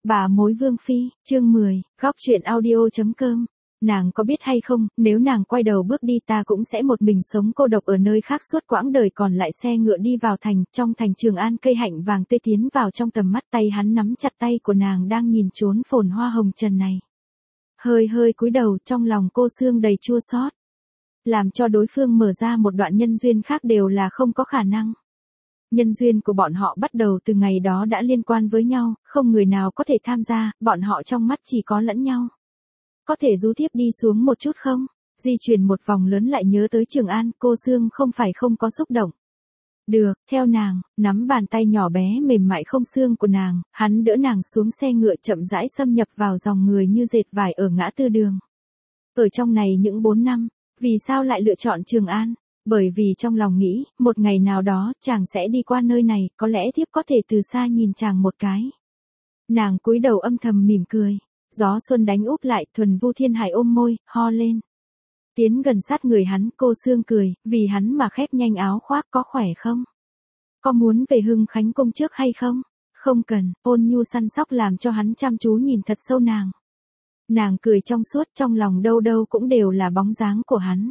Bà mối Vương Phi, chương 10, góc truyện audio.com. Nàng có biết hay không, nếu nàng quay đầu bước đi ta cũng sẽ một mình sống cô độc ở nơi khác suốt quãng đời còn lại. Xe ngựa đi vào thành, trong thành Trường An cây hạnh vàng tươi tiến vào trong tầm mắt, tay hắn nắm chặt tay của nàng đang nhìn trốn phồn hoa hồng trần này. Hơi hơi cúi đầu, trong lòng cô Sương đầy chua xót. Làm cho đối phương mở ra một đoạn nhân duyên khác đều là không có khả năng. Nhân duyên của bọn họ bắt đầu từ ngày đó đã liên quan với nhau, không người nào có thể tham gia, bọn họ trong mắt chỉ có lẫn nhau. Có thể rú tiếp đi xuống một chút không? Di chuyển một vòng lớn lại nhớ tới Trường An, cô Sương không phải không có xúc động. Được, theo nàng, nắm bàn tay nhỏ bé mềm mại không xương của nàng, hắn đỡ nàng xuống xe ngựa chậm rãi xâm nhập vào dòng người như dệt vải ở ngã tư đường. Ở trong này những 4 năm, vì sao lại lựa chọn Trường An? Bởi vì trong lòng nghĩ, một ngày nào đó, chàng sẽ đi qua nơi này, có lẽ thiếp có thể từ xa nhìn chàng một cái. Nàng cúi đầu âm thầm mỉm cười. Gió xuân đánh úp lại, Thuần Vu Thiên Hải ôm môi, ho lên. Tiến gần sát người hắn, cô Sương cười, vì hắn mà khép nhanh áo khoác. Có khỏe không? Có muốn về Hưng Khánh Cung trước hay không? Không cần, ôn nhu săn sóc làm cho hắn chăm chú nhìn thật sâu nàng. Nàng cười trong suốt, trong lòng đâu đâu cũng đều là bóng dáng của hắn.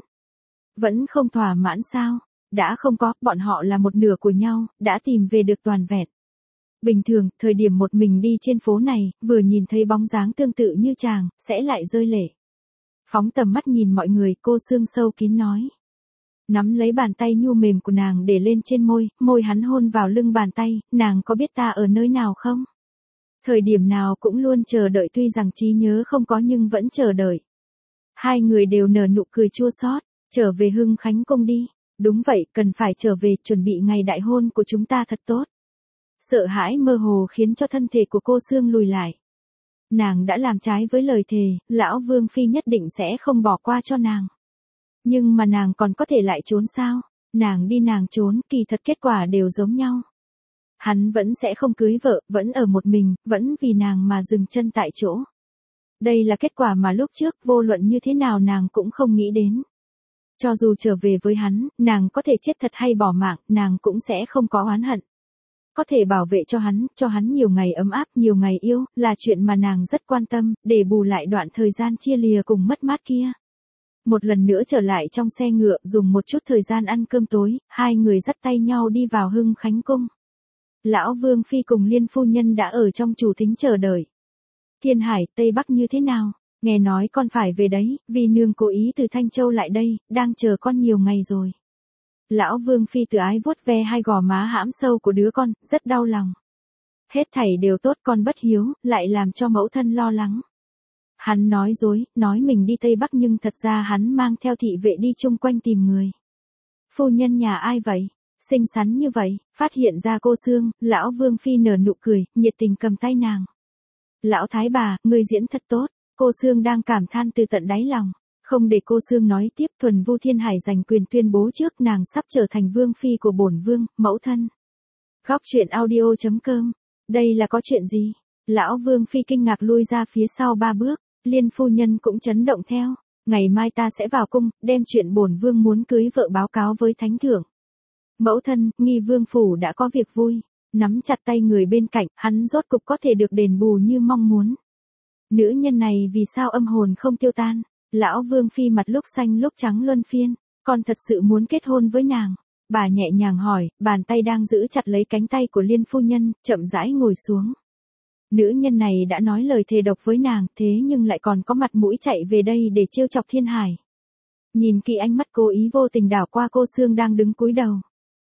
Vẫn không thỏa mãn sao? Đã không có, bọn họ là một nửa của nhau, đã tìm về được toàn vẹn. Bình thường, thời điểm một mình đi trên phố này, vừa nhìn thấy bóng dáng tương tự như chàng, sẽ lại rơi lệ. Phóng tầm mắt nhìn mọi người, cô Sương sâu kín nói. Nắm lấy bàn tay nhu mềm của nàng để lên trên môi, môi hắn hôn vào lưng bàn tay, nàng có biết ta ở nơi nào không? Thời điểm nào cũng luôn chờ đợi, tuy rằng trí nhớ không có nhưng vẫn chờ đợi. Hai người đều nở nụ cười chua xót. Trở về Hưng Khánh Cung đi. Đúng vậy, cần phải trở về, chuẩn bị ngày đại hôn của chúng ta thật tốt. Sợ hãi mơ hồ khiến cho thân thể của cô Sương lùi lại. Nàng đã làm trái với lời thề, lão Vương Phi nhất định sẽ không bỏ qua cho nàng. Nhưng mà nàng còn có thể lại trốn sao? Nàng đi nàng trốn, kỳ thật kết quả đều giống nhau. Hắn vẫn sẽ không cưới vợ, vẫn ở một mình, vẫn vì nàng mà dừng chân tại chỗ. Đây là kết quả mà lúc trước vô luận như thế nào nàng cũng không nghĩ đến. Cho dù trở về với hắn, nàng có thể chết thật hay bỏ mạng, nàng cũng sẽ không có oán hận. Có thể bảo vệ cho hắn nhiều ngày ấm áp, nhiều ngày yêu, là chuyện mà nàng rất quan tâm, để bù lại đoạn thời gian chia lìa cùng mất mát kia. Một lần nữa trở lại trong xe ngựa, dùng một chút thời gian ăn cơm tối, hai người dắt tay nhau đi vào Hưng Khánh Cung. Lão Vương Phi cùng Liên phu nhân đã ở trong chủ thính chờ đợi. Thiên Hải, Tây Bắc như thế nào? Nghe nói con phải về đấy, vì nương cố ý từ Thanh Châu lại đây, đang chờ con nhiều ngày rồi. Lão Vương Phi từ ái vuốt ve hai gò má hãm sâu của đứa con, rất đau lòng. Hết thảy đều tốt, con bất hiếu, lại làm cho mẫu thân lo lắng. Hắn nói dối, nói mình đi Tây Bắc nhưng thật ra hắn mang theo thị vệ đi chung quanh tìm người. Phu nhân nhà ai vậy? Xinh xắn như vậy, phát hiện ra cô Sương, lão Vương Phi nở nụ cười, nhiệt tình cầm tay nàng. Lão thái bà, người diễn thật tốt. Cô Sương đang cảm than từ tận đáy lòng. Không để cô Sương nói tiếp, Thuần Vu Thiên Hải giành quyền tuyên bố trước, nàng sắp trở thành Vương Phi của bổn Vương, mẫu thân. Góc truyện audio.com. Đây là có chuyện gì? Lão Vương Phi kinh ngạc lui ra phía sau 3 bước, Liên phu nhân cũng chấn động theo. Ngày mai ta sẽ vào cung, đem chuyện bổn Vương muốn cưới vợ báo cáo với Thánh Thượng. Mẫu thân, Nghi Vương Phủ đã có việc vui. Nắm chặt tay người bên cạnh, hắn rốt cục có thể được đền bù như mong muốn. Nữ nhân này vì sao âm hồn không tiêu tan? Lão Vương Phi mặt lúc xanh lúc trắng luân phiên, con thật sự muốn kết hôn với nàng. Bà nhẹ nhàng hỏi, bàn tay đang giữ chặt lấy cánh tay của Liên phu nhân, chậm rãi ngồi xuống. Nữ nhân này đã nói lời thề độc với nàng, thế nhưng lại còn có mặt mũi chạy về đây để trêu chọc Thiên Hải. Nhìn kỹ ánh mắt cố ý vô tình đảo qua cô Sương đang đứng cúi đầu.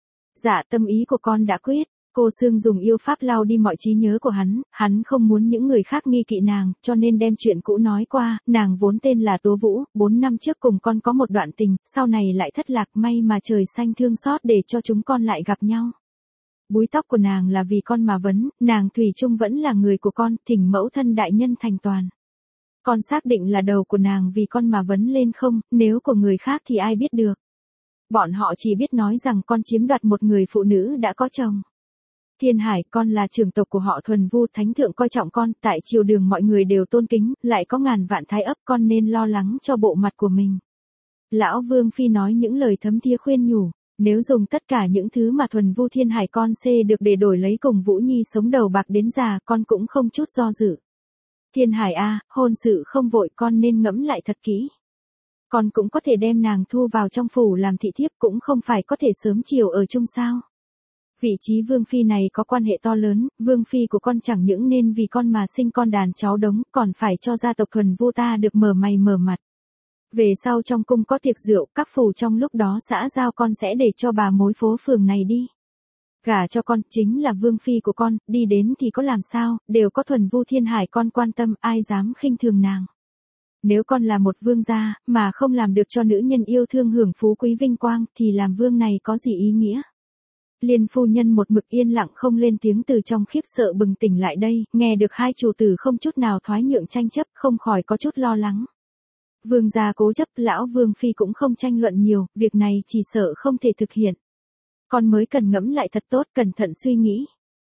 Dạ, tâm ý của con đã quyết. Cô Sương dùng yêu pháp lau đi mọi trí nhớ của hắn không muốn những người khác nghi kỵ nàng, cho nên đem chuyện cũ nói qua, nàng vốn tên là Tố Vũ, 4 năm trước cùng con có một đoạn tình, sau này lại thất lạc, may mà trời xanh thương xót để cho chúng con lại gặp nhau. Búi tóc của nàng là vì con mà vấn, nàng thủy chung vẫn là người của con, thỉnh mẫu thân đại nhân thành toàn. Con xác định là đầu của nàng vì con mà vấn lên không, nếu của người khác thì ai biết được. Bọn họ chỉ biết nói rằng con chiếm đoạt một người phụ nữ đã có chồng. Thiên Hải, con là trưởng tộc của họ Thuần Vu, Thánh Thượng coi trọng con, tại triều đường mọi người đều tôn kính, lại có ngàn vạn thái ấp, con nên lo lắng cho bộ mặt của mình. Lão Vương Phi nói những lời thấm thía khuyên nhủ, Nếu dùng tất cả những thứ mà Thuần Vu Thiên Hải con xê được để đổi lấy cùng Vũ Nhi sống đầu bạc đến già, con cũng không chút do dự. Thiên Hải a, hôn sự không vội, con nên ngẫm lại thật kỹ. Con cũng có thể đem nàng thu vào trong phủ làm thị thiếp, cũng không phải có thể sớm chiều ở chung sao. Vị trí vương phi này có quan hệ to lớn, vương phi của con chẳng những nên vì con mà sinh con đàn cháu đống, còn phải cho gia tộc Thuần Vu ta được mở mày mở mặt. Về sau trong cung có tiệc rượu, các phủ trong lúc đó xã giao con sẽ để cho bà mối phố phường này đi. Gả cho con, chính là vương phi của con, đi đến thì có làm sao, đều có Thuần Vu Thiên Hải con quan tâm, ai dám khinh thường nàng. Nếu con là một vương gia, mà không làm được cho nữ nhân yêu thương hưởng phú quý vinh quang, thì làm vương này có gì ý nghĩa? Liên phu nhân một mực yên lặng không lên tiếng, từ trong khiếp sợ bừng tỉnh lại đây, nghe được hai chủ tử không chút nào thoái nhượng tranh chấp, không khỏi có chút lo lắng. Vương gia cố chấp, lão vương phi cũng không tranh luận nhiều, việc này chỉ sợ không thể thực hiện. Con mới cần ngẫm lại thật tốt, cẩn thận suy nghĩ.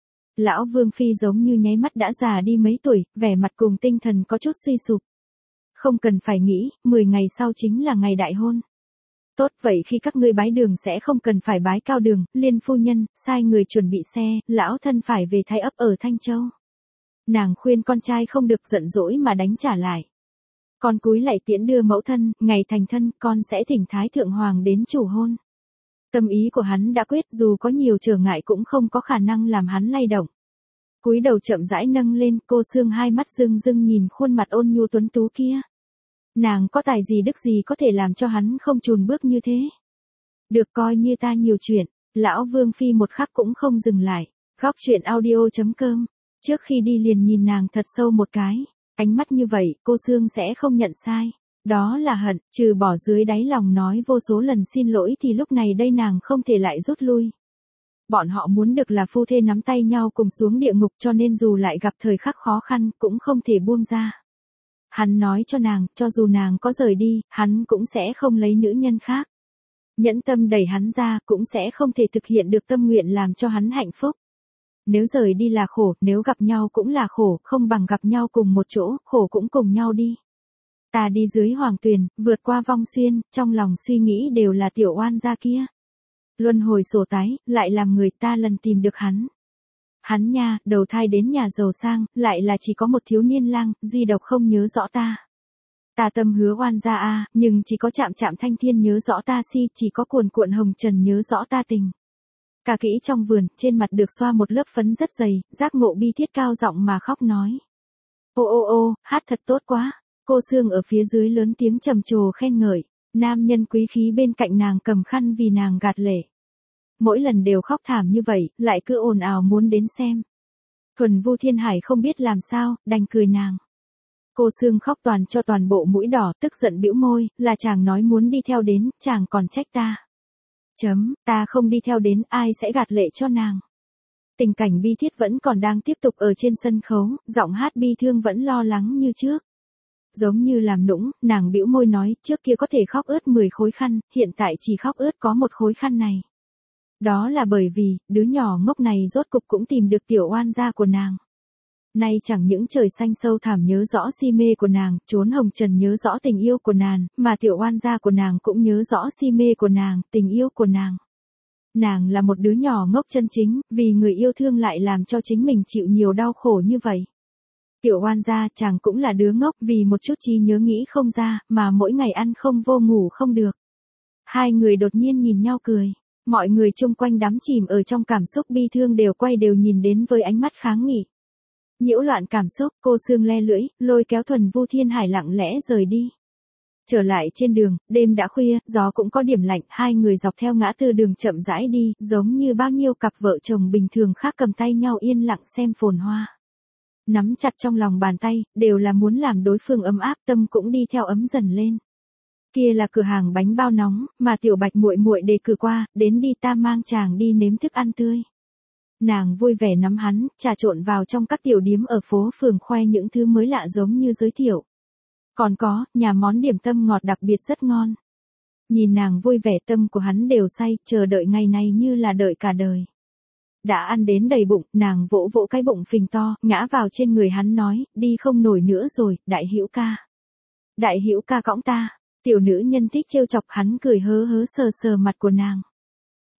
Lão vương phi giống như nháy mắt đã già đi mấy tuổi, vẻ mặt cùng tinh thần có chút suy sụp. Không cần phải nghĩ, 10 ngày sau chính là ngày đại hôn. Tốt, vậy khi các ngươi bái đường sẽ không cần phải bái cao đường, Liên phu nhân, sai người chuẩn bị xe, lão thân phải về Thái ấp ở Thanh Châu. Nàng khuyên con trai không được giận dỗi mà đánh trả lại. Con cúi lạy tiễn đưa mẫu thân, ngày thành thân, con sẽ thỉnh Thái Thượng Hoàng đến chủ hôn. Tâm ý của hắn đã quyết, dù có nhiều trở ngại cũng không có khả năng làm hắn lay động. Cúi đầu chậm rãi nâng lên, cô Sương hai mắt rưng rưng nhìn khuôn mặt ôn nhu tuấn tú kia. Nàng có tài gì đức gì có thể làm cho hắn không chùn bước như thế. Được, coi như ta nhiều chuyện, lão vương phi một khắc cũng không dừng lại. Góc truyện audio.com. Trước khi đi liền nhìn nàng thật sâu một cái. Ánh mắt như vậy, cô Sương sẽ không nhận sai. Đó là hận, trừ bỏ dưới đáy lòng nói vô số lần xin lỗi thì lúc này đây nàng không thể lại rút lui. Bọn họ muốn được là phu thê nắm tay nhau cùng xuống địa ngục, cho nên dù lại gặp thời khắc khó khăn cũng không thể buông ra. Hắn nói cho nàng, cho dù nàng có rời đi, hắn cũng sẽ không lấy nữ nhân khác. Nhẫn tâm đẩy hắn ra, cũng sẽ không thể thực hiện được tâm nguyện làm cho hắn hạnh phúc. Nếu rời đi là khổ, nếu gặp nhau cũng là khổ, không bằng gặp nhau cùng một chỗ, khổ cũng cùng nhau đi. Ta đi dưới hoàng tuyền, vượt qua vong xuyên, trong lòng suy nghĩ đều là tiểu oan gia kia. Luân hồi sổ tái, lại làm người ta lần tìm được hắn. Hắn nha, đầu thai đến nhà giàu sang, lại là chỉ có một thiếu niên lang, duy độc không nhớ rõ ta. Ta tâm hứa oan gia a, nhưng chỉ có chạm chạm thanh thiên nhớ rõ ta si, chỉ có cuồn cuộn hồng trần nhớ rõ ta tình. Cả kỹ trong vườn, trên mặt được xoa một lớp phấn rất dày, giác ngộ bi thiết cao giọng mà khóc nói. Ô ô ô, hát thật tốt quá. Cô Sương ở phía dưới lớn tiếng trầm trồ khen ngợi, nam nhân quý khí bên cạnh nàng cầm khăn vì nàng gạt lệ. Mỗi lần đều khóc thảm như vậy, lại cứ ồn ào muốn đến xem. Thuần Vu Thiên Hải không biết làm sao, đành cười nàng. Cô Sương khóc toàn cho toàn bộ mũi đỏ, tức giận bĩu môi, là chàng nói muốn đi theo đến, chàng còn trách ta. Ta không đi theo đến, ai sẽ gạt lệ cho nàng. Tình cảnh bi thiết vẫn còn đang tiếp tục ở trên sân khấu, giọng hát bi thương vẫn lo lắng như trước. Giống như làm nũng, nàng bĩu môi nói, trước kia có thể khóc ướt 10 khối khăn, hiện tại chỉ khóc ướt có một khối khăn này. Đó là bởi vì, đứa nhỏ ngốc này rốt cục cũng tìm được tiểu oan gia của nàng. Nay chẳng những trời xanh sâu thẳm nhớ rõ si mê của nàng, chốn hồng trần nhớ rõ tình yêu của nàng, mà tiểu oan gia của nàng cũng nhớ rõ si mê của nàng, tình yêu của nàng. Nàng là một đứa nhỏ ngốc chân chính, vì người yêu thương lại làm cho chính mình chịu nhiều đau khổ như vậy. Tiểu oan gia, chàng cũng là đứa ngốc, vì một chút trí nhớ nghĩ không ra, mà mỗi ngày ăn không vô ngủ không được. Hai người đột nhiên nhìn nhau cười. Mọi người chung quanh đắm chìm ở trong cảm xúc bi thương đều quay đều nhìn đến với ánh mắt kháng nghị. Nhiễu loạn cảm xúc, cô Sương le lưỡi, lôi kéo Thuần Vu Thiên Hải lặng lẽ rời đi. Trở lại trên đường, đêm đã khuya, gió cũng có điểm lạnh, hai người dọc theo ngã tư đường chậm rãi đi, giống như bao nhiêu cặp vợ chồng bình thường khác cầm tay nhau yên lặng xem phồn hoa. Nắm chặt trong lòng bàn tay, đều là muốn làm đối phương ấm áp, tâm cũng đi theo ấm dần lên. Kia là cửa hàng bánh bao nóng, mà Tiểu Bạch muội muội đề cử qua, đến đi ta mang chàng đi nếm thức ăn tươi. Nàng vui vẻ nắm hắn, trà trộn vào trong các tiểu điếm ở phố phường khoe những thứ mới lạ giống như giới thiệu. Còn có, nhà món điểm tâm ngọt đặc biệt rất ngon. Nhìn nàng vui vẻ tâm của hắn đều say, chờ đợi ngày này như là đợi cả đời. Đã ăn đến đầy bụng, nàng vỗ vỗ cái bụng phình to, ngã vào trên người hắn nói, đi không nổi nữa rồi, đại hữu ca. Đại hữu ca cõng ta. Tiểu nữ nhân thích trêu chọc hắn cười hớ hớ sờ sờ mặt của nàng.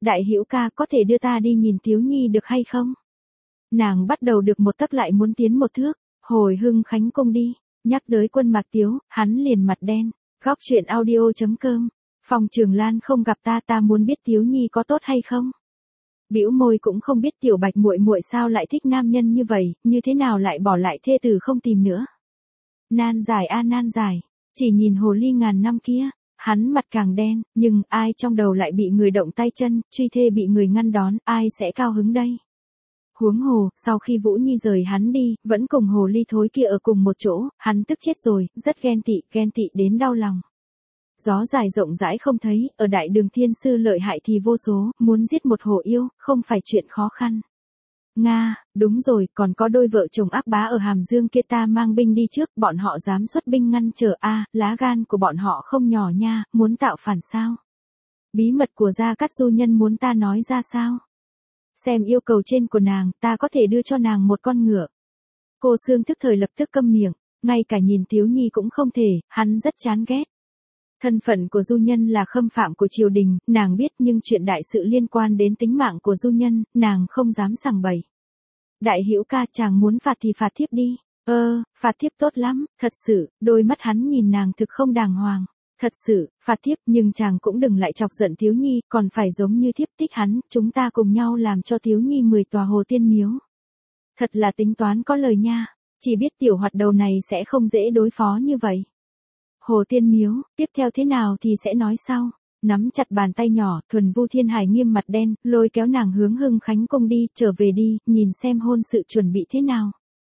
Đại Hữu ca có thể đưa ta đi nhìn Tiếu Nhi được hay không? Nàng bắt đầu được một tấc lại muốn tiến một thước, hồi Hưng Khánh cung đi, nhắc tới Quân Mạc Tiếu, hắn liền mặt đen, góc chuyện audio.com, Phong Trường Lan không gặp ta muốn biết Tiếu Nhi có tốt hay không? Bĩu môi cũng không biết tiểu Bạch muội muội sao lại thích nam nhân như vậy, như thế nào lại bỏ lại thê tử không tìm nữa. Nan giải a nan giải, chỉ nhìn hồ ly ngàn năm kia, hắn mặt càng đen, nhưng ai trong đầu lại bị người động tay chân, truy thê bị người ngăn đón, ai sẽ cao hứng đây? Huống hồ, sau khi Vũ Nhi rời hắn đi, vẫn cùng hồ ly thối kia ở cùng một chỗ, hắn tức chết rồi, rất ghen tị đến đau lòng. Gió dài rộng rãi không thấy, ở đại đường thiên sư lợi hại thì vô số, muốn giết một hồ yêu, không phải chuyện khó khăn. Nga, đúng rồi, còn có đôi vợ chồng ác bá ở Hàm Dương kia ta mang binh đi trước, bọn họ dám xuất binh ngăn trở lá gan của bọn họ không nhỏ nha, muốn tạo phản sao? Bí mật của Gia Cát Du Nhân muốn ta nói ra sao? Xem yêu cầu trên của nàng, ta có thể đưa cho nàng một con ngựa. Cô Sương tức thời lập tức câm miệng, ngay cả nhìn Tiếu Nhi cũng không thể, hắn rất chán ghét. Thân phận của Du Nhân là khâm phạm của triều đình, nàng biết nhưng chuyện đại sự liên quan đến tính mạng của Du Nhân, nàng không dám sằng bậy. Đại Hữu ca chàng muốn phạt thì phạt thiếp đi. Phạt thiếp tốt lắm, thật sự, đôi mắt hắn nhìn nàng thực không đàng hoàng. Thật sự, phạt thiếp nhưng chàng cũng đừng lại chọc giận Tiếu Nhi, còn phải giống như thiếp thích hắn, chúng ta cùng nhau làm cho Tiếu Nhi 10 tòa hồ tiên miếu. Thật là tính toán có lời nha, chỉ biết tiểu hoạt đầu này sẽ không dễ đối phó như vậy. Hồ tiên miếu, tiếp theo thế nào thì sẽ nói sau. Nắm chặt bàn tay nhỏ, Thuần Vu Thiên Hải nghiêm mặt đen, lôi kéo nàng hướng Hưng Khánh cung đi, trở về đi, nhìn xem hôn sự chuẩn bị thế nào.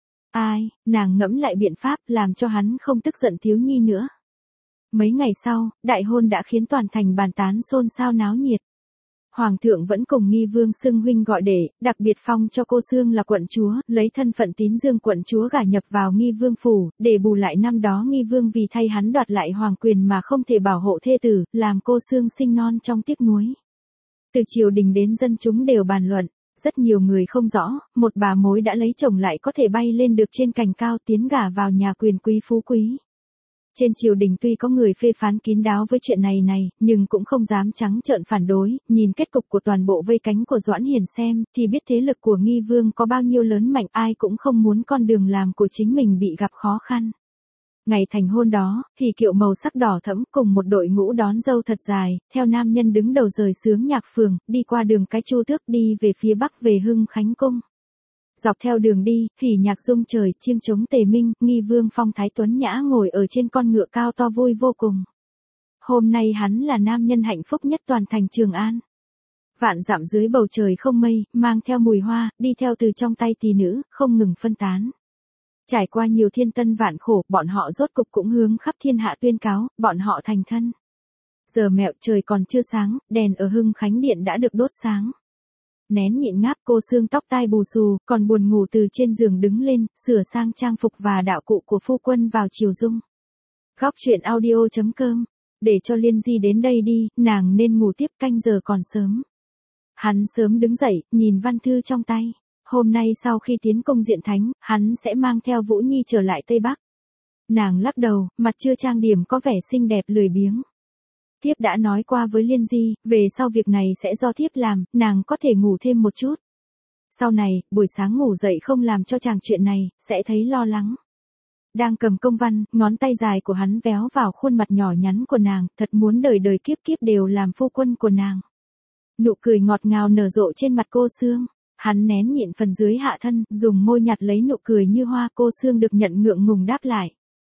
Nàng ngẫm lại biện pháp, làm cho hắn không tức giận Tiếu Nhi nữa. Mấy ngày sau, đại hôn đã khiến toàn thành bàn tán xôn xao náo nhiệt. Hoàng thượng vẫn cùng Nghi Vương xưng huynh gọi đệ, đặc biệt phong cho cô Sương là quận chúa, lấy thân phận Tín Dương quận chúa gả nhập vào Nghi Vương phủ, để bù lại năm đó Nghi Vương vì thay hắn đoạt lại hoàng quyền mà không thể bảo hộ thê tử, làm cô Sương sinh non trong tiếc nuối. Từ triều đình đến dân chúng đều bàn luận, rất nhiều người không rõ, một bà mối đã lấy chồng lại có thể bay lên được trên cành cao tiến gả vào nhà quyền quý phú quý. Trên triều đình tuy có người phê phán kín đáo với chuyện này, nhưng cũng không dám trắng trợn phản đối, nhìn kết cục của toàn bộ vây cánh của Doãn Hiền xem, thì biết thế lực của Nghi Vương có bao nhiêu lớn mạnh, ai cũng không muốn con đường làm của chính mình bị gặp khó khăn. Ngày thành hôn đó, hỷ kiệu màu sắc đỏ thẫm cùng một đội ngũ đón dâu thật dài, theo nam nhân đứng đầu rời xướng nhạc phường, đi qua đường cái Chu Tước đi về phía bắc về Hưng Khánh cung. Dọc theo đường đi, hỉ nhạc rung trời, chiêng trống tề minh, Nghi Vương phong thái tuấn nhã ngồi ở trên con ngựa cao to vui vô cùng. Hôm nay hắn là nam nhân hạnh phúc nhất toàn thành Trường An. Vạn dặm dưới bầu trời không mây, mang theo mùi hoa, đi theo từ trong tay tỷ nữ, không ngừng phân tán. Trải qua nhiều thiên tân vạn khổ, bọn họ rốt cục cũng hướng khắp thiên hạ tuyên cáo, bọn họ thành thân. Giờ mẹo trời còn chưa sáng, đèn ở Hưng Khánh điện đã được đốt sáng. Nén nhịn ngáp cô Sương tóc tai bù xù, còn buồn ngủ từ trên giường đứng lên, sửa sang trang phục và đạo cụ của phu quân vào chiều dung. Góc chuyện audio.com, để cho Liên Di đến đây đi, nàng nên ngủ tiếp, canh giờ còn sớm. Hắn sớm đứng dậy, nhìn văn thư trong tay. Hôm nay sau khi tiến công diện thánh, hắn sẽ mang theo Vũ Nhi trở lại Tây Bắc. Nàng lắc đầu, mặt chưa trang điểm có vẻ xinh đẹp lười biếng. Thiếp đã nói qua với Liên Di, về sau việc này sẽ do thiếp làm, nàng có thể ngủ thêm một chút. Sau này, buổi sáng ngủ dậy không làm cho chàng chuyện này, sẽ thấy lo lắng. Đang cầm công văn, ngón tay dài của hắn véo vào khuôn mặt nhỏ nhắn của nàng, thật muốn đời đời kiếp kiếp đều làm phu quân của nàng. Nụ cười ngọt ngào nở rộ trên mặt cô Sương. Hắn nén nhịn phần dưới hạ thân, dùng môi nhặt lấy nụ cười như hoa, cô Sương được nhận ngượng ngùng đáp lại.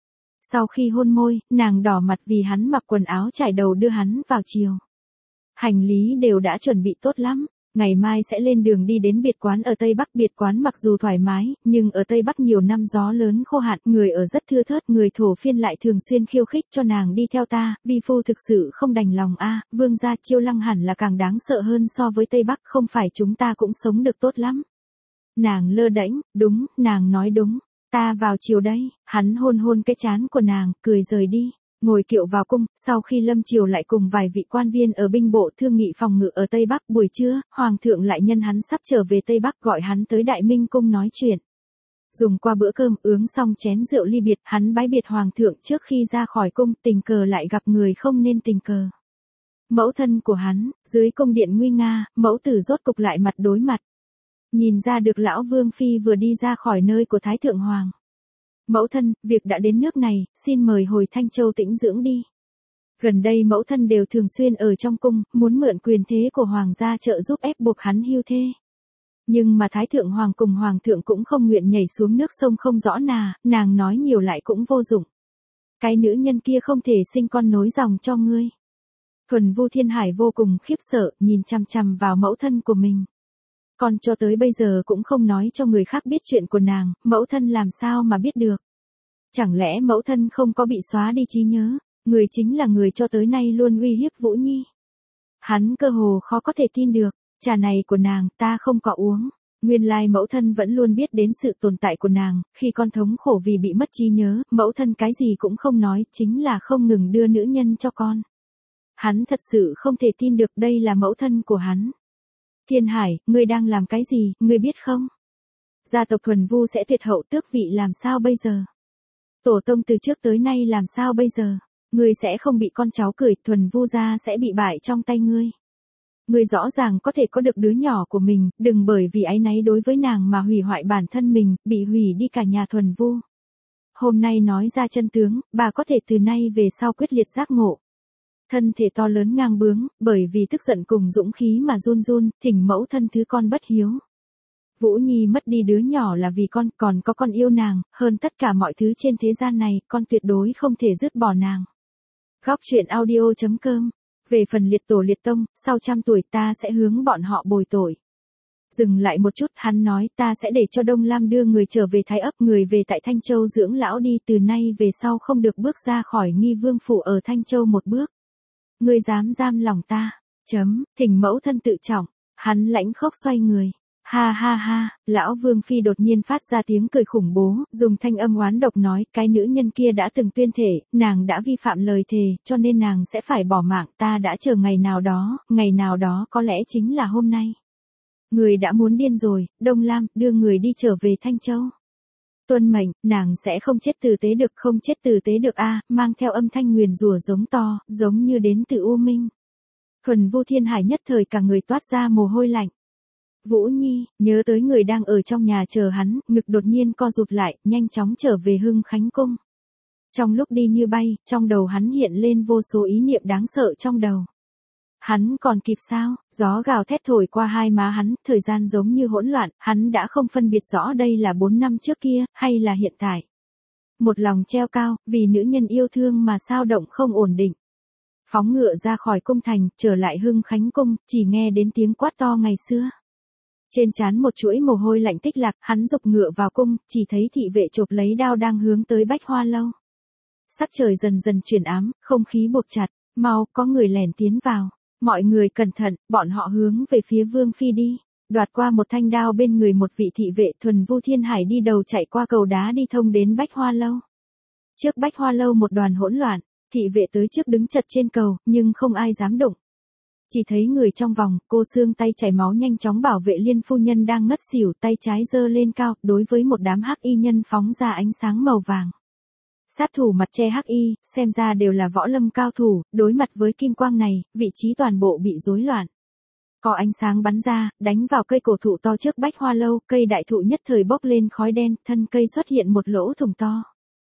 Sau khi hôn môi, nàng đỏ mặt vì hắn mặc quần áo trải đầu đưa hắn vào chiều. Hành lý đều đã chuẩn bị tốt lắm, ngày mai sẽ lên đường đi đến biệt quán ở Tây Bắc. Biệt quán mặc dù thoải mái, nhưng ở Tây Bắc nhiều năm gió lớn khô hạn, người ở rất thưa thớt, người thổ phiên lại thường xuyên khiêu khích cho nàng đi theo ta, vi phu thực sự không đành lòng Vương gia Chiêu Lăng hẳn là càng đáng sợ hơn so với Tây Bắc, không phải chúng ta cũng sống được tốt lắm. Nàng lơ đễnh, đúng, nàng nói đúng. Ta vào chiều đây, hắn hôn cái trán của nàng, cười rời đi, ngồi kiệu vào cung, sau khi lâm chiều lại cùng vài vị quan viên ở binh bộ thương nghị phòng ngự ở Tây Bắc. Buổi trưa, Hoàng thượng lại nhân hắn sắp trở về Tây Bắc gọi hắn tới Đại Minh cung nói chuyện. Dùng qua bữa cơm, uống xong chén rượu ly biệt, hắn bái biệt Hoàng thượng trước khi ra khỏi cung, tình cờ lại gặp người không nên tình cờ. Mẫu thân của hắn, dưới cung điện nguy nga, mẫu tử rốt cục lại mặt đối mặt. Nhìn ra được lão Vương Phi vừa đi ra khỏi nơi của Thái Thượng Hoàng. Mẫu thân, việc đã đến nước này, xin mời hồi Thanh Châu tĩnh dưỡng đi. Gần đây mẫu thân đều thường xuyên ở trong cung, muốn mượn quyền thế của Hoàng gia trợ giúp ép buộc hắn hưu thê. Nhưng mà Thái Thượng Hoàng cùng Hoàng thượng cũng không nguyện nhảy xuống nước sông không rõ nàng nói nhiều lại cũng vô dụng. Cái nữ nhân kia không thể sinh con nối dòng cho ngươi. Thuần Vu Thiên Hải vô cùng khiếp sợ, nhìn chằm chằm vào mẫu thân của mình. Còn cho tới bây giờ cũng không nói cho người khác biết chuyện của nàng, mẫu thân làm sao mà biết được. Chẳng lẽ mẫu thân không có bị xóa đi trí nhớ, người chính là người cho tới nay luôn uy hiếp Vũ Nhi. Hắn cơ hồ khó có thể tin được, trà này của nàng ta không có uống. Nguyên lai mẫu thân vẫn luôn biết đến sự tồn tại của nàng, khi con thống khổ vì bị mất trí nhớ, mẫu thân cái gì cũng không nói, chính là không ngừng đưa nữ nhân cho con. Hắn thật sự không thể tin được đây là mẫu thân của hắn. Thiên Hải, ngươi đang làm cái gì, ngươi biết không? Gia tộc Thuần Vu sẽ tuyệt hậu tước vị làm sao bây giờ? Tổ tông từ trước tới nay làm sao bây giờ? Ngươi sẽ không bị con cháu cười, Thuần Vu gia sẽ bị bại trong tay ngươi. Ngươi rõ ràng có thể có được đứa nhỏ của mình, đừng bởi vì áy náy đối với nàng mà hủy hoại bản thân mình, bị hủy đi cả nhà Thuần Vu. Hôm nay nói ra chân tướng, bà có thể từ nay về sau quyết liệt giác ngộ. Thân thể to lớn ngang bướng, bởi vì tức giận cùng dũng khí mà run run, thỉnh mẫu thân thứ con bất hiếu. Vũ Nhi mất đi đứa nhỏ là vì con, còn có con yêu nàng, hơn tất cả mọi thứ trên thế gian này, con tuyệt đối không thể dứt bỏ nàng. Góc truyện audio.com. Về phần liệt tổ liệt tông, sau 100 tuổi ta sẽ hướng bọn họ bồi tội. Dừng lại một chút, hắn nói ta sẽ để cho Đông Lam đưa người trở về Thái Ấp, người về tại Thanh Châu dưỡng lão đi, từ nay về sau không được bước ra khỏi Nghi Vương phủ ở Thanh Châu một bước. Ngươi dám giam lòng ta, thỉnh mẫu thân tự trọng, hắn lãnh khốc xoay người. Ha ha ha, lão Vương Phi đột nhiên phát ra tiếng cười khủng bố, dùng thanh âm oán độc nói, cái nữ nhân kia đã từng tuyên thể, nàng đã vi phạm lời thề, cho nên nàng sẽ phải bỏ mạng, ta đã chờ ngày nào đó có lẽ chính là hôm nay. Người đã muốn điên rồi, Đông Lam, đưa người đi trở về Thanh Châu. Tuân mệnh, nàng sẽ không chết tử tế được, không chết tử tế được a, mang theo âm thanh nguyền rủa giống to, giống như đến từ U Minh. Thuần Vu Thiên Hải nhất thời cả người toát ra mồ hôi lạnh. Vũ Nhi, nhớ tới người đang ở trong nhà chờ hắn, ngực đột nhiên co rụt lại, nhanh chóng trở về Hưng Khánh Cung. Trong lúc đi như bay, trong đầu hắn hiện lên vô số ý niệm đáng sợ trong đầu. Hắn còn kịp sao, gió gào thét thổi qua hai má hắn, thời gian giống như hỗn loạn, hắn đã không phân biệt rõ đây là 4 năm trước kia, hay là hiện tại. Một lòng treo cao, vì nữ nhân yêu thương mà sao động không ổn định. Phóng ngựa ra khỏi cung thành, trở lại Hưng Khánh Cung, chỉ nghe đến tiếng quát to ngày xưa. Trên trán một chuỗi mồ hôi lạnh tích lạc, hắn giục ngựa vào cung, chỉ thấy thị vệ chộp lấy đao đang hướng tới Bách Hoa Lâu. Sắc trời dần dần chuyển ám, không khí buộc chặt, mau, có người lẻn tiến vào. Mọi người cẩn thận, bọn họ hướng về phía Vương Phi đi. Đoạt qua một thanh đao bên người một vị thị vệ, Thuần Vu Thiên Hải đi đầu chạy qua cầu đá đi thông đến Bách Hoa Lâu. Trước Bách Hoa Lâu một đoàn hỗn loạn, thị vệ tới trước đứng chật trên cầu, nhưng không ai dám đụng. Chỉ thấy người trong vòng, cô xương tay chảy máu nhanh chóng bảo vệ Liên phu nhân đang ngất xỉu, tay trái giơ lên cao, đối với một đám hắc y nhân phóng ra ánh sáng màu vàng. Sát thủ mặt che hắc y, xem ra đều là võ lâm cao thủ, đối mặt với kim quang này, vị trí toàn bộ bị rối loạn. Có ánh sáng bắn ra, đánh vào cây cổ thụ to trước Bách Hoa Lâu, cây đại thụ nhất thời bốc lên khói đen, thân cây xuất hiện một lỗ thủng to.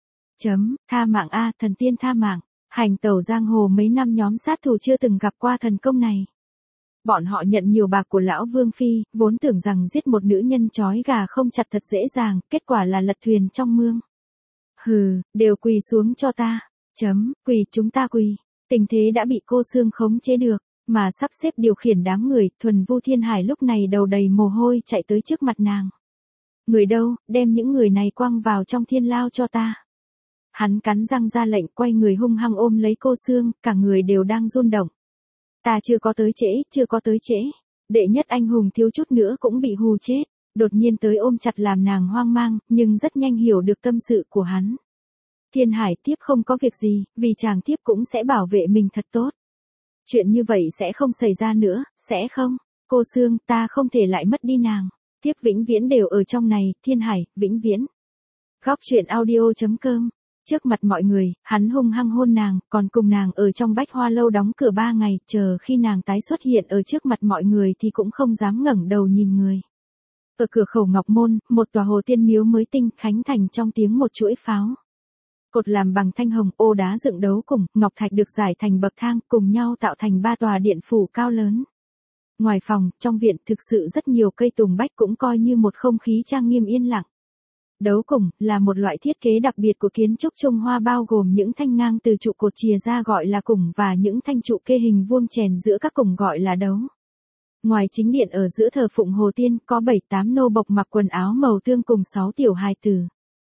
Tha mạng a, thần tiên tha mạng. Hành tẩu giang hồ mấy năm nhóm sát thủ chưa từng gặp qua thần công này. Bọn họ nhận nhiều bạc của lão Vương Phi, vốn tưởng rằng giết một nữ nhân trói gà không chặt thật dễ dàng, kết quả là lật thuyền trong mương. Hừ, đều quỳ xuống cho ta. Quỳ, chúng ta quỳ. Tình thế đã bị cô xương khống chế được, mà sắp xếp điều khiển đám người, Thuần Vu Thiên Hải lúc này đầu đầy mồ hôi chạy tới trước mặt nàng. Người đâu, đem những người này quăng vào trong thiên lao cho ta. Hắn cắn răng ra lệnh, quay người hung hăng ôm lấy cô xương, cả người đều đang run động. Ta chưa có tới trễ. Đệ nhất anh hùng thiếu chút nữa cũng bị hù chết. Đột nhiên tới ôm chặt làm nàng hoang mang, nhưng rất nhanh hiểu được tâm sự của hắn. Thiên Hải tiếp không có việc gì, vì chàng tiếp cũng sẽ bảo vệ mình thật tốt. Chuyện như vậy sẽ không xảy ra nữa, sẽ không? Cô xương, ta không thể lại mất đi nàng. Tiếp vĩnh viễn đều ở trong này, Thiên Hải, vĩnh viễn. Góc truyện audio.com Trước mặt mọi người, hắn hung hăng hôn nàng, còn cùng nàng ở trong Bách Hoa Lâu đóng cửa 3 ngày, chờ khi nàng tái xuất hiện ở trước mặt mọi người thì cũng không dám ngẩng đầu nhìn người. Ở cửa khẩu Ngọc Môn, một tòa hồ tiên miếu mới tinh khánh thành trong tiếng một chuỗi pháo. Cột làm bằng thanh hồng, ô đá dựng đấu cùng, ngọc thạch được rải thành bậc thang, cùng nhau tạo thành 3 tòa điện phủ cao lớn. Ngoài phòng, trong viện thực sự rất nhiều cây tùng bách cũng coi như một không khí trang nghiêm yên lặng. Đấu cùng là một loại thiết kế đặc biệt của kiến trúc Trung Hoa bao gồm những thanh ngang từ trụ cột chìa ra gọi là cùng và những thanh trụ kê hình vuông chèn giữa các cùng gọi là đấu. Ngoài chính điện ở giữa thờ phụng hồ tiên có 7-8 nô bộc mặc quần áo màu tương cùng 6 tiểu hài tử.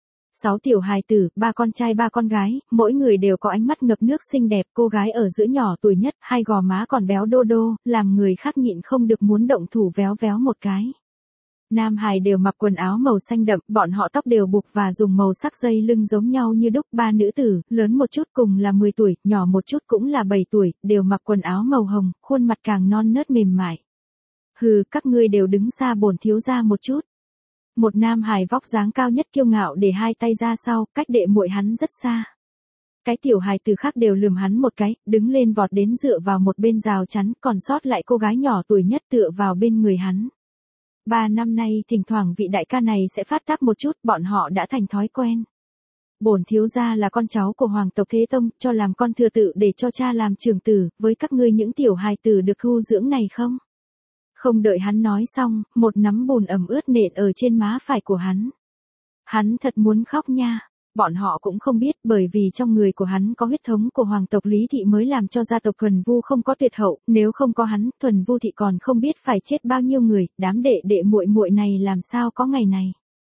6 tiểu hài tử, 3 con trai 3 con gái, mỗi người đều có ánh mắt ngập nước xinh đẹp, cô gái ở giữa nhỏ tuổi nhất, hai gò má còn béo đô đô, làm người khác nhịn không được muốn động thủ véo véo một cái. Nam hài đều mặc quần áo màu xanh đậm, bọn họ tóc đều buộc và dùng màu sắc dây lưng giống nhau như đúc. 3 nữ tử, lớn một chút cùng là 10 tuổi, nhỏ một chút cũng là 7 tuổi, đều mặc quần áo màu hồng, khuôn mặt càng non nớt mềm mại. Hừ, các ngươi đều đứng xa bổn thiếu gia một chút. Một nam hài vóc dáng cao nhất kiêu ngạo để hai tay ra sau, cách đệ muội hắn rất xa. Cái tiểu hài từ khác đều lườm hắn một cái, đứng lên vọt đến dựa vào một bên rào chắn, còn sót lại cô gái nhỏ tuổi nhất tựa vào bên người hắn. 3 năm nay thỉnh thoảng vị đại ca này sẽ phát tác một chút, bọn họ đã thành thói quen. Bổn thiếu gia là con cháu của Hoàng tộc Thế Tông, cho làm con thừa tự để cho cha làm trưởng tử, với các ngươi những tiểu hài tử được thu dưỡng này không? Không đợi hắn nói xong, một nắm bùn ẩm ướt nện ở trên má phải của hắn. Hắn thật muốn khóc nha. Bọn họ cũng không biết, bởi vì trong người của hắn có huyết thống của hoàng tộc Lý Thị mới làm cho gia tộc Thuần Vu không có tuyệt hậu, nếu không có hắn, Thuần Vu Thị còn không biết phải chết bao nhiêu người, đám đệ đệ muội muội này làm sao có ngày này.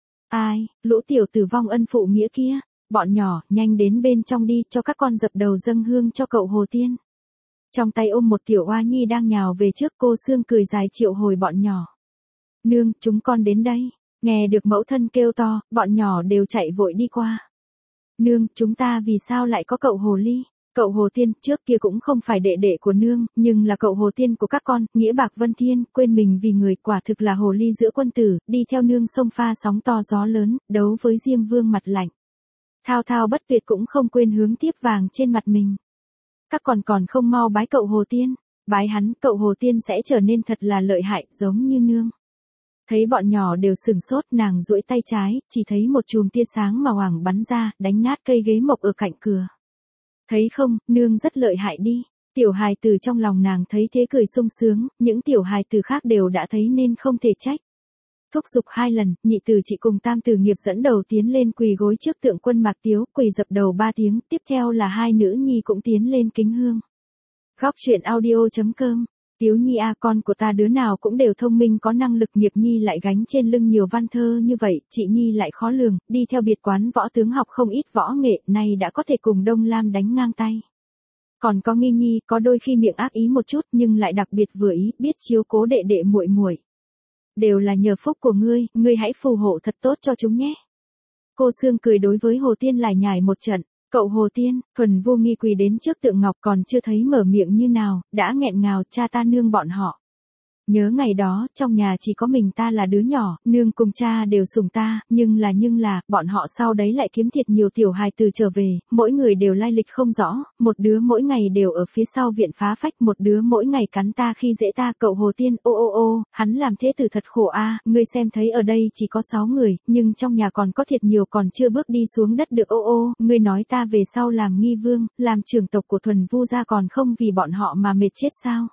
Ai, lũ tiểu tử vong ân phụ nghĩa kia, bọn nhỏ, nhanh đến bên trong đi, cho các con dập đầu dâng hương cho cậu Hồ Tiên. Trong tay ôm một tiểu oa nhi đang nhào về trước, cô Sương cười dài triệu hồi bọn nhỏ. Nương, chúng con đến đây. Nghe được mẫu thân kêu to, bọn nhỏ đều chạy vội đi qua. Nương, chúng ta vì sao lại có cậu Hồ Ly? Cậu Hồ Tiên trước kia cũng không phải đệ đệ của nương, nhưng là cậu Hồ Tiên của các con, nghĩa bạc vân thiên, quên mình vì người, quả thực là Hồ Ly giữa quân tử, đi theo nương sông pha sóng to gió lớn, đấu với Diêm Vương mặt lạnh. Thao thao bất tuyệt cũng không quên hướng tiếp vàng trên mặt mình. Các còn không mau bái cậu Hồ Tiên, bái hắn, cậu Hồ Tiên sẽ trở nên thật là lợi hại, giống như nương. Thấy bọn nhỏ đều sửng sốt, nàng duỗi tay trái, chỉ thấy một chùm tia sáng màu hoàng bắn ra, đánh nát cây ghế mộc ở cạnh cửa. Thấy không, nương rất lợi hại đi. Tiểu hài tử trong lòng nàng thấy thế cười sung sướng, những tiểu hài tử khác đều đã thấy nên không thể trách. Thúc giục 2 lần, nhị tử chị cùng tam tử nghiệp dẫn đầu tiến lên quỳ gối trước tượng quân Mạc Tiếu, quỳ dập đầu 3 tiếng, tiếp theo là 2 nữ nhi cũng tiến lên kính hương. Góc truyện audio.com. Tiếu nhi a, con của ta đứa nào cũng đều thông minh có năng lực, nghiệp nhi lại gánh trên lưng nhiều văn thơ như vậy, chị nhi lại khó lường, đi theo biệt quán võ tướng học không ít võ nghệ, nay đã có thể cùng Đông Lam đánh ngang tay. Còn có nghi nhi, có đôi khi miệng ác ý một chút nhưng lại đặc biệt vừa ý, biết chiếu cố đệ đệ muội muội. Đều là nhờ phúc của ngươi, ngươi hãy phù hộ thật tốt cho chúng nhé. Cô Sương cười đối với Hồ Tiên lải nhải một trận. Cậu Hồ Tiên, Thuần Vu nghi quỳ đến trước tượng ngọc còn chưa thấy mở miệng như nào, đã nghẹn ngào, cha ta nương bọn họ. Nhớ ngày đó, trong nhà chỉ có mình ta là đứa nhỏ, nương cùng cha đều sủng ta, nhưng là, bọn họ sau đấy lại kiếm thiệt nhiều tiểu hài tử trở về, mỗi người đều lai lịch không rõ, một đứa mỗi ngày đều ở phía sau viện phá phách, một đứa mỗi ngày cắn ta khi dễ ta. Cậu Hồ Tiên, ô, hắn làm thế tử thật khổ a, ngươi xem thấy ở đây chỉ có 6 người, nhưng trong nhà còn có thiệt nhiều còn chưa bước đi xuống đất được. Ô, ngươi nói ta về sau làm nghi vương, làm trưởng tộc của Thuần Vu gia còn không vì bọn họ mà mệt chết sao?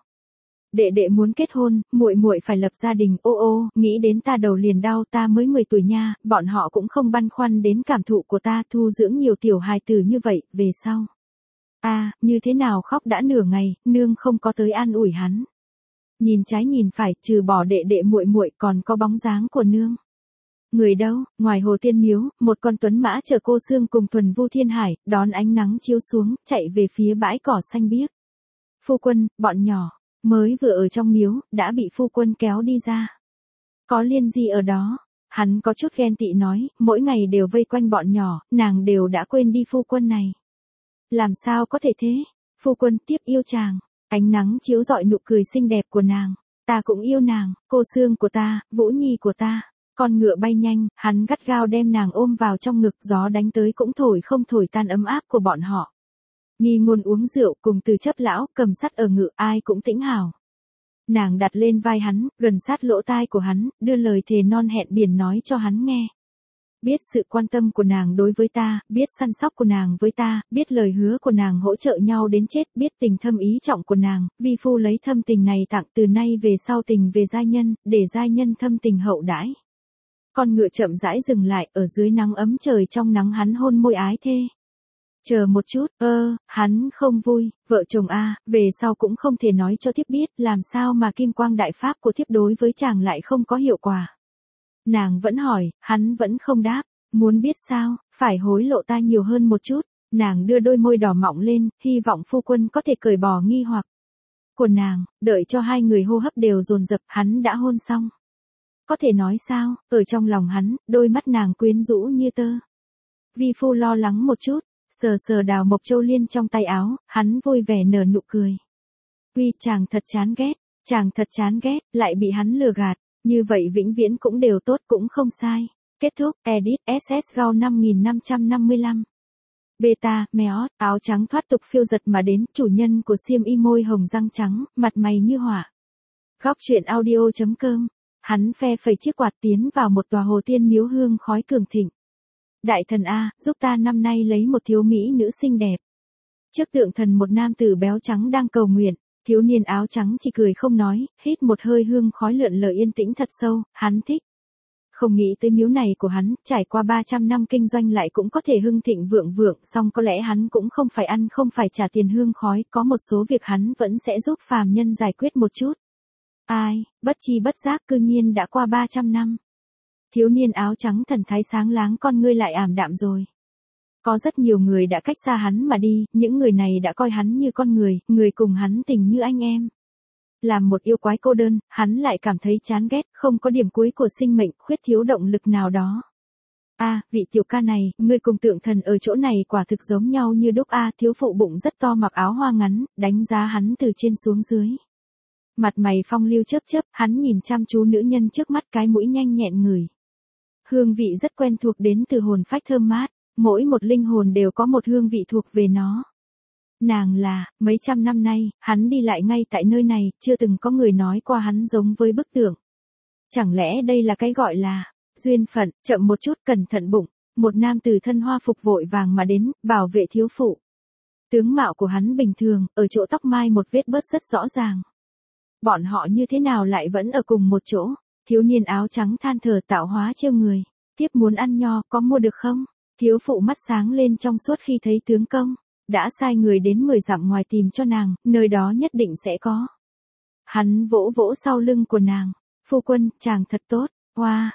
Đệ đệ muốn kết hôn, muội muội phải lập gia đình. Ô, nghĩ đến ta đầu liền đau, ta mới 10 tuổi nha, bọn họ cũng không băn khoăn đến cảm thụ của ta, thu dưỡng nhiều tiểu hài tử như vậy, về sau. Như thế nào khóc đã nửa ngày, nương không có tới an ủi hắn. Nhìn trái nhìn phải, trừ bỏ đệ đệ muội muội còn có bóng dáng của nương. Người đâu? Ngoài Hồ Tiên miếu, một con tuấn mã chở cô Sương cùng Thuần Vu Thiên Hải, đón ánh nắng chiếu xuống, chạy về phía bãi cỏ xanh biếc. Phu quân, bọn nhỏ. Mới vừa ở trong miếu, đã bị phu quân kéo đi ra. Có Liên Di ở đó, hắn có chút ghen tị nói, mỗi ngày đều vây quanh bọn nhỏ, nàng đều đã quên đi phu quân này. Làm sao có thể thế? Phu quân tiếp yêu chàng, ánh nắng chiếu rọi nụ cười xinh đẹp của nàng, ta cũng yêu nàng, cô Sương của ta, Vũ Nhi của ta, Con ngựa bay nhanh, hắn gắt gao đem nàng ôm vào trong ngực, gió đánh tới cũng thổi không thổi tan ấm áp của bọn họ. Nghi Ngôn uống rượu cùng Từ Chấp lão, cầm sắt ở ngự, ai cũng tĩnh hào. Nàng đặt lên vai hắn, gần sát lỗ tai của hắn, đưa lời thề non hẹn biển nói cho hắn nghe. Biết sự quan tâm của nàng đối với ta, biết săn sóc của nàng với ta, biết lời hứa của nàng hỗ trợ nhau đến chết, biết tình thâm ý trọng của nàng, vi phu lấy thâm tình này tặng, từ nay về sau tình về giai nhân, để giai nhân thâm tình hậu đãi. Con ngựa chậm rãi dừng lại, ở dưới nắng ấm trời, trong nắng hắn hôn môi ái thê. Chờ một chút, hắn không vui, vợ chồng a, về sau cũng không thể nói cho thiếp biết, làm sao mà kim quang đại pháp của thiếp đối với chàng lại không có hiệu quả. Nàng vẫn hỏi, hắn vẫn không đáp, muốn biết sao, phải hối lộ ta nhiều hơn một chút. Nàng đưa đôi môi đỏ mọng lên, hy vọng phu quân có thể cởi bỏ nghi hoặc của nàng, đợi cho hai người hô hấp đều dồn dập, hắn đã hôn xong. Có thể nói sao, ở trong lòng hắn, đôi mắt nàng quyến rũ như tơ. Vi phu lo lắng một chút, sờ sờ đào mộc châu liên trong tay áo, hắn vui vẻ nở nụ cười. Uy, chàng thật chán ghét, lại bị hắn lừa gạt, như vậy vĩnh viễn cũng đều tốt, cũng không sai. Kết thúc, edit, SS Gao 5555. Beta, Meot, áo trắng thoát tục phiêu giật mà đến, chủ nhân của xiêm y môi hồng răng trắng, mặt mày như hỏa. Góc truyện audio.com. Hắn phe phẩy chiếc quạt tiến vào một tòa hồ tiên miếu hương khói cường thịnh. Đại thần A, giúp ta năm nay lấy một thiếu mỹ nữ xinh đẹp. Trước tượng thần một nam tử béo trắng đang cầu nguyện, thiếu niên áo trắng chỉ cười không nói, hít một hơi hương khói lượn lờ yên tĩnh thật sâu, hắn thích. Không nghĩ tới miếu này của hắn, trải qua 300 năm kinh doanh lại cũng có thể hưng thịnh vượng vượng, song có lẽ hắn cũng không phải ăn không phải trả tiền hương khói, có một số việc hắn vẫn sẽ giúp phàm nhân giải quyết một chút. Ai, bất chi bất giác cư nhiên đã qua 300 năm. Thiếu niên áo trắng thần thái sáng láng, con ngươi lại ảm đạm rồi. Có rất nhiều người đã cách xa hắn mà đi, những người này đã coi hắn như con người, người cùng hắn tình như anh em. Làm một yêu quái cô đơn, hắn lại cảm thấy chán ghét, không có điểm cuối của sinh mệnh, khuyết thiếu động lực nào đó. Vị tiểu ca này, ngươi cùng tượng thần ở chỗ này quả thực giống nhau như đúc. Thiếu phụ bụng rất to mặc áo hoa ngắn, đánh giá hắn từ trên xuống dưới. Mặt mày phong lưu chớp chớp, hắn nhìn chăm chú nữ nhân trước mắt, cái mũi nhanh nhẹn ngửi. Hương vị rất quen thuộc đến từ hồn phách thơm mát, mỗi một linh hồn đều có một hương vị thuộc về nó. Nàng là, mấy trăm năm nay, hắn đi lại ngay tại nơi này, chưa từng có người nói qua hắn giống với bức tượng. Chẳng lẽ đây là cái gọi là duyên phận? Chậm một chút, cẩn thận bụng. Một nam tử thân hoa phục vội vàng mà đến, bảo vệ thiếu phụ. Tướng mạo của hắn bình thường, ở chỗ tóc mai một vết bớt rất rõ ràng. Bọn họ như thế nào lại vẫn ở cùng một chỗ? Thiếu niên áo trắng than thở, tạo hóa trêu người. Tiếp muốn ăn nho, có mua được không? Thiếu phụ mắt sáng lên trong suốt khi thấy tướng công. Đã sai người đến 10 dặm ngoài tìm cho nàng, nơi đó nhất định sẽ có. Hắn vỗ vỗ sau lưng của nàng. Phu quân, chàng thật tốt. Hoa,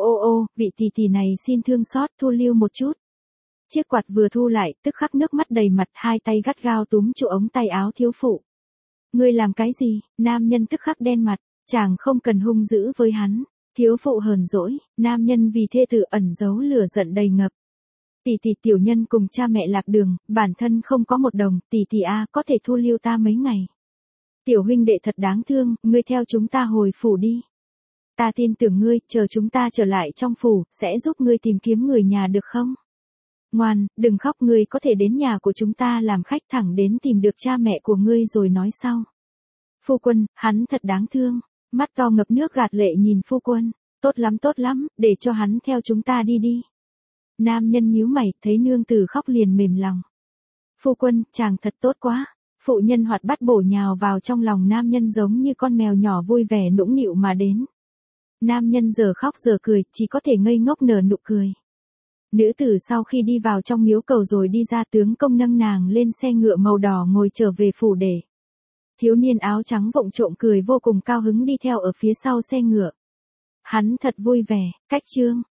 vị tỷ tỷ này xin thương xót, thu lưu một chút. Chiếc quạt vừa thu lại, tức khắc nước mắt đầy mặt, hai tay gắt gao túm trụ ống tay áo thiếu phụ. Ngươi làm cái gì? Nam nhân tức khắc đen mặt, chàng không cần hung dữ với hắn. Thiếu phụ hờn dỗi, nam nhân vì thê tử ẩn giấu lửa giận đầy ngập. Tỷ tỷ, tiểu nhân cùng cha mẹ lạc đường, bản thân không có một đồng, tỷ tỷ có thể thu lưu ta mấy ngày. Tiểu huynh đệ thật đáng thương, ngươi theo chúng ta hồi phủ đi. Ta tin tưởng ngươi, chờ chúng ta trở lại trong phủ, sẽ giúp ngươi tìm kiếm người nhà được không? Ngoan, đừng khóc, ngươi có thể đến nhà của chúng ta làm khách, thẳng đến tìm được cha mẹ của ngươi rồi nói sau. Phu quân, hắn thật đáng thương, mắt to ngập nước gạt lệ nhìn phu quân, tốt lắm, để cho hắn theo chúng ta đi đi. Nam nhân nhíu mày, thấy nương tử khóc liền mềm lòng. Phu quân, chàng thật tốt quá. Phụ nhân hoạt bát bổ nhào vào trong lòng nam nhân giống như con mèo nhỏ vui vẻ nũng nịu mà đến. Nam nhân giờ khóc giờ cười, chỉ có thể ngây ngốc nở nụ cười. Nữ tử sau khi đi vào trong miếu cầu rồi đi ra, tướng công nâng nàng lên xe ngựa màu đỏ ngồi trở về phủ để. Thiếu niên áo trắng vụng trộm cười vô cùng cao hứng đi theo ở phía sau xe ngựa. Hắn thật vui vẻ, cách chương.